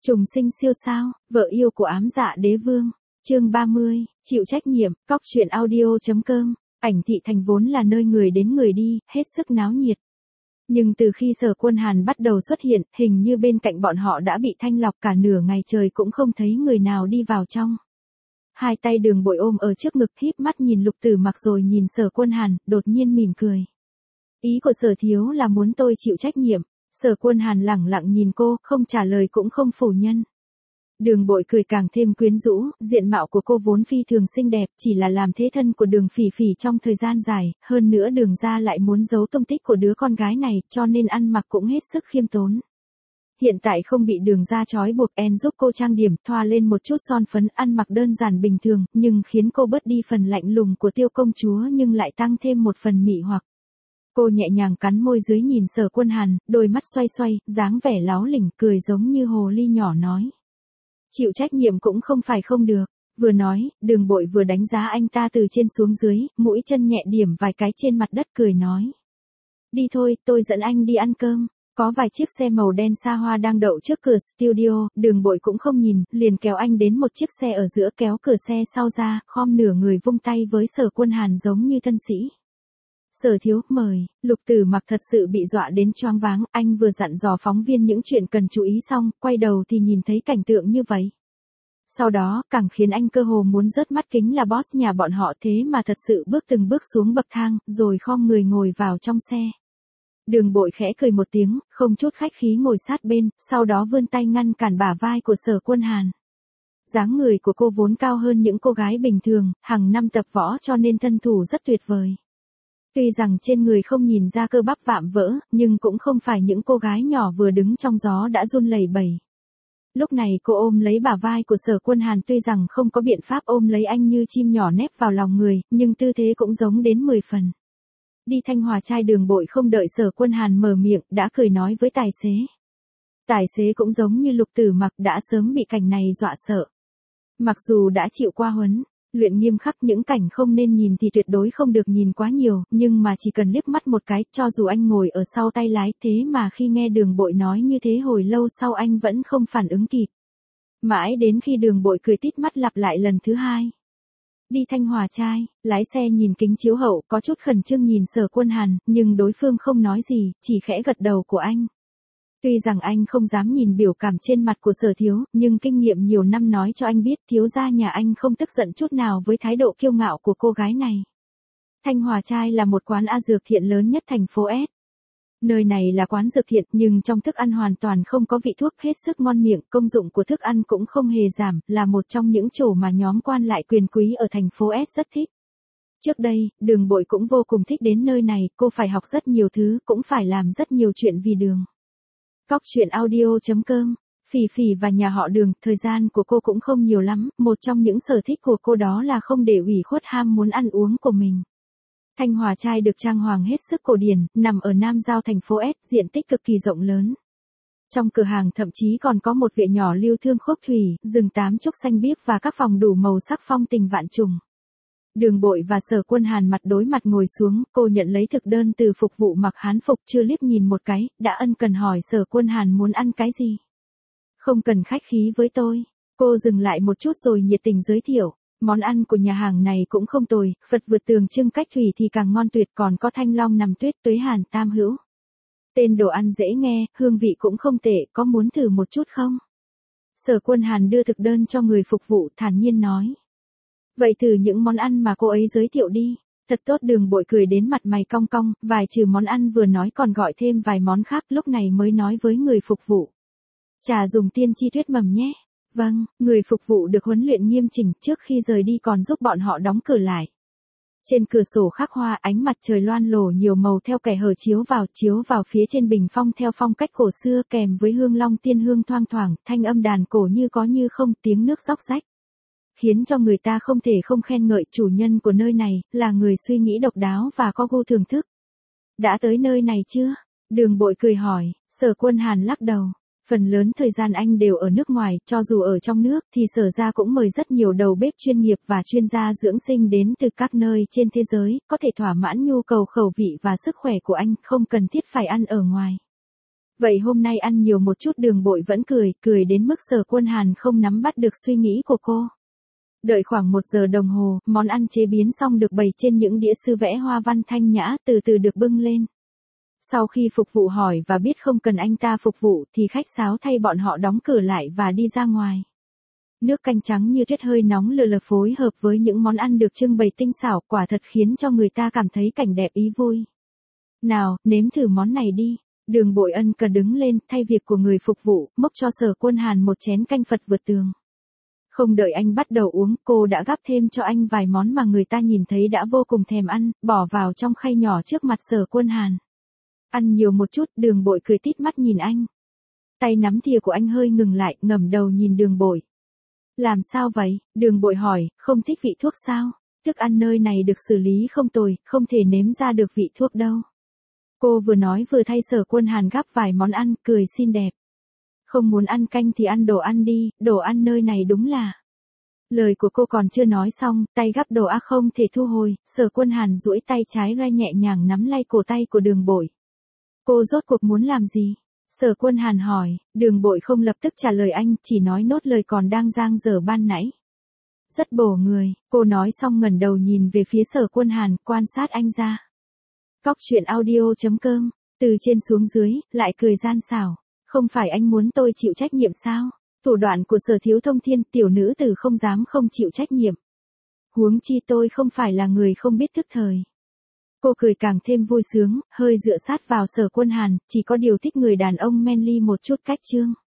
Trùng sinh siêu sao, vợ yêu của ám dạ đế vương. Chương 30, chịu trách nhiệm, cóc truyện audio.com. Ảnh thị thành vốn là nơi người đến người đi, hết sức náo nhiệt. Nhưng từ khi Sở Quân Hàn bắt đầu xuất hiện, hình như bên cạnh bọn họ đã bị thanh lọc, cả nửa ngày trời cũng không thấy người nào đi vào trong. Hai tay Đường Bội ôm ở trước ngực, híp mắt nhìn Lục Tử Mặc rồi nhìn Sở Quân Hàn, đột nhiên mỉm cười. Ý của Sở thiếu là muốn tôi chịu trách nhiệm. Sở Quân Hàn lẳng lặng nhìn cô, không trả lời cũng không phủ nhận. Đường Bội cười càng thêm quyến rũ, diện mạo của cô vốn phi thường xinh đẹp, chỉ là làm thế thân của Đường Phỉ Phỉ trong thời gian dài, hơn nữa Đường gia lại muốn giấu tung tích của đứa con gái này, cho nên ăn mặc cũng hết sức khiêm tốn. Hiện tại không bị Đường gia trói buộc, En giúp cô trang điểm, thoa lên một chút son phấn, ăn mặc đơn giản bình thường, nhưng khiến cô bớt đi phần lạnh lùng của Tiêu công chúa nhưng lại tăng thêm một phần mị hoặc. Cô nhẹ nhàng cắn môi dưới nhìn Sở Quân Hàn, đôi mắt xoay xoay, dáng vẻ láo lỉnh, cười giống như hồ ly nhỏ nói. Chịu trách nhiệm cũng không phải không được. Vừa nói, Đường Bội vừa đánh giá anh ta từ trên xuống dưới, mũi chân nhẹ điểm vài cái trên mặt đất cười nói. Đi thôi, tôi dẫn anh đi ăn cơm. Có vài chiếc xe màu đen xa hoa đang đậu trước cửa studio, Đường Bội cũng không nhìn, liền kéo anh đến một chiếc xe ở giữa, kéo cửa xe sau ra, khom nửa người vung tay với Sở Quân Hàn giống như thân sĩ. Sở thiếu, mời. Lục Tử Mặc thật sự bị dọa đến choáng váng, anh vừa dặn dò phóng viên những chuyện cần chú ý xong, quay đầu thì nhìn thấy cảnh tượng như vậy. Sau đó, càng khiến anh cơ hồ muốn rớt mắt kính là boss nhà bọn họ, thế mà thật sự bước từng bước xuống bậc thang, rồi khom người ngồi vào trong xe. Đường Bội khẽ cười một tiếng, không chút khách khí ngồi sát bên, sau đó vươn tay ngăn cản bả vai của Sở Quân Hàn. Dáng người của cô vốn cao hơn những cô gái bình thường, hàng năm tập võ cho nên thân thủ rất tuyệt vời. Tuy rằng trên người không nhìn ra cơ bắp vạm vỡ, nhưng cũng không phải những cô gái nhỏ vừa đứng trong gió đã run lẩy bẩy. Lúc này cô ôm lấy bả vai của Sở Quân Hàn, tuy rằng không có biện pháp ôm lấy anh như chim nhỏ nép vào lòng người, nhưng tư thế cũng giống đến 10 phần. Đi Thanh Hòa trai. Đường Bội không đợi Sở Quân Hàn mở miệng, đã cười nói với tài xế. Tài xế cũng giống như Lục Tử Mặc, đã sớm bị cảnh này dọa sợ. Mặc dù đã chịu qua huấn luyện nghiêm khắc, những cảnh không nên nhìn thì tuyệt đối không được nhìn quá nhiều, nhưng mà chỉ cần liếc mắt một cái, cho dù anh ngồi ở sau tay lái, thế mà khi nghe Đường Bội nói như thế hồi lâu sau anh vẫn không phản ứng kịp. Mãi đến khi Đường Bội cười tít mắt lặp lại lần thứ hai. Đi Thanh Hòa trai. Lái xe nhìn kính chiếu hậu, có chút khẩn trương nhìn Sở Quân Hàn, nhưng đối phương không nói gì, chỉ khẽ gật đầu của anh. Tuy rằng anh không dám nhìn biểu cảm trên mặt của Sở thiếu, nhưng kinh nghiệm nhiều năm nói cho anh biết thiếu gia nhà anh không tức giận chút nào với thái độ kiêu ngạo của cô gái này. Thanh Hòa trai là một quán A dược thiện lớn nhất thành phố S. Nơi này là quán dược thiện, nhưng trong thức ăn hoàn toàn không có vị thuốc, hết sức ngon miệng, công dụng của thức ăn cũng không hề giảm, là một trong những chỗ mà nhóm quan lại quyền quý ở thành phố S rất thích. Trước đây, Đường Bội cũng vô cùng thích đến nơi này, cô phải học rất nhiều thứ, cũng phải làm rất nhiều chuyện vì Đường. Cóc truyện audio.com. Phỉ Phỉ và nhà họ Đường, thời gian của cô cũng không nhiều lắm, một trong những sở thích của cô đó là không để ủy khuất ham muốn ăn uống của mình. Thanh Hòa trai được trang hoàng hết sức cổ điển, nằm ở Nam Giao thành phố S, diện tích cực kỳ rộng lớn. Trong cửa hàng thậm chí còn có một viện nhỏ lưu thương khúc thủy, rừng tám trúc xanh biếc và các phòng đủ màu sắc phong tình vạn trùng. Đường Bội và Sở Quân Hàn mặt đối mặt ngồi xuống, cô nhận lấy thực đơn từ phục vụ mặc hán phục, chưa liếc nhìn một cái, đã ân cần hỏi Sở Quân Hàn muốn ăn cái gì. Không cần khách khí với tôi. Cô dừng lại một chút rồi nhiệt tình giới thiệu. Món ăn của nhà hàng này cũng không tồi, Phật vượt tường trưng cách thủy thì càng ngon tuyệt, còn có thanh long nằm tuyết, tuế hàn tam hữu. Tên đồ ăn dễ nghe, hương vị cũng không tệ, có muốn thử một chút không? Sở Quân Hàn đưa thực đơn cho người phục vụ, thản nhiên nói. Vậy thử những món ăn mà cô ấy giới thiệu đi. Thật tốt. Đường Bội cười đến mặt mày cong cong, vài trừ món ăn vừa nói còn gọi thêm vài món khác, lúc này mới nói với người phục vụ. Trà dùng tiên chi tuyết mầm nhé. Vâng, người phục vụ được huấn luyện nghiêm chỉnh, trước khi rời đi còn giúp bọn họ đóng cửa lại. Trên cửa sổ khắc hoa, ánh mặt trời loan lổ nhiều màu theo kẻ hở chiếu vào phía trên bình phong theo phong cách cổ xưa, kèm với hương long tiên hương thoang thoảng, thanh âm đàn cổ như có như không, tiếng nước róc rách. Khiến cho người ta không thể không khen ngợi chủ nhân của nơi này, là người suy nghĩ độc đáo và có gu thưởng thức. Đã tới nơi này chưa? Đường Bội cười hỏi. Sở Quân Hàn lắc đầu. Phần lớn thời gian anh đều ở nước ngoài, cho dù ở trong nước thì Sở gia cũng mời rất nhiều đầu bếp chuyên nghiệp và chuyên gia dưỡng sinh đến từ các nơi trên thế giới, có thể thỏa mãn nhu cầu khẩu vị và sức khỏe của anh, không cần thiết phải ăn ở ngoài. Vậy hôm nay ăn nhiều một chút. Đường Bội vẫn cười đến mức Sở Quân Hàn không nắm bắt được suy nghĩ của cô. Đợi khoảng 1 giờ đồng hồ, món ăn chế biến xong được bày trên những đĩa sư vẽ hoa văn thanh nhã, từ từ được bưng lên. Sau khi phục vụ hỏi và biết không cần anh ta phục vụ thì khách sáo thay bọn họ đóng cửa lại và đi ra ngoài. Nước canh trắng như tuyết hơi nóng lờ lờ phối hợp với những món ăn được trưng bày tinh xảo, quả thật khiến cho người ta cảm thấy cảnh đẹp ý vui. Nào, nếm thử món này đi. Đường Bội ân cần đứng lên, thay việc của người phục vụ, múc cho Sở Quân Hàn một chén canh Phật vượt tường. Không đợi anh bắt đầu uống, cô đã gắp thêm cho anh vài món mà người ta nhìn thấy đã vô cùng thèm ăn, bỏ vào trong khay nhỏ trước mặt Sở Quân Hàn. Ăn nhiều một chút. Đường Bội cười tít mắt nhìn anh. Tay nắm thìa của anh hơi ngừng lại, ngẩng đầu nhìn Đường Bội. Làm sao vậy? Đường Bội hỏi, không thích vị thuốc sao? Thức ăn nơi này được xử lý không tồi, không thể nếm ra được vị thuốc đâu. Cô vừa nói vừa thay Sở Quân Hàn gắp vài món ăn, cười xinh đẹp. Không muốn ăn canh thì ăn đồ ăn đi, đồ ăn nơi này đúng là. Lời của cô còn chưa nói xong, tay gắp đồ không thể thu hồi, Sở Quân Hàn duỗi tay trái ra nhẹ nhàng nắm lay cổ tay của Đường Bội. Cô rốt cuộc muốn làm gì? Sở Quân Hàn hỏi. Đường Bội không lập tức trả lời anh, chỉ nói nốt lời còn đang dang dở ban nãy. Rất bổ người. Cô nói xong ngẩng đầu nhìn về phía Sở Quân Hàn, quan sát anh ra. Cóc truyện audio.com, từ trên xuống dưới, lại cười gian xảo. Không phải anh muốn tôi chịu trách nhiệm sao? Thủ đoạn của Sở Thiếu Thông Thiên, tiểu nữ tử không dám không chịu trách nhiệm. Huống chi tôi không phải là người không biết thức thời. Cô cười càng thêm vui sướng, hơi dựa sát vào Sở Quân Hàn, chỉ có điều thích người đàn ông manly một chút cách chương.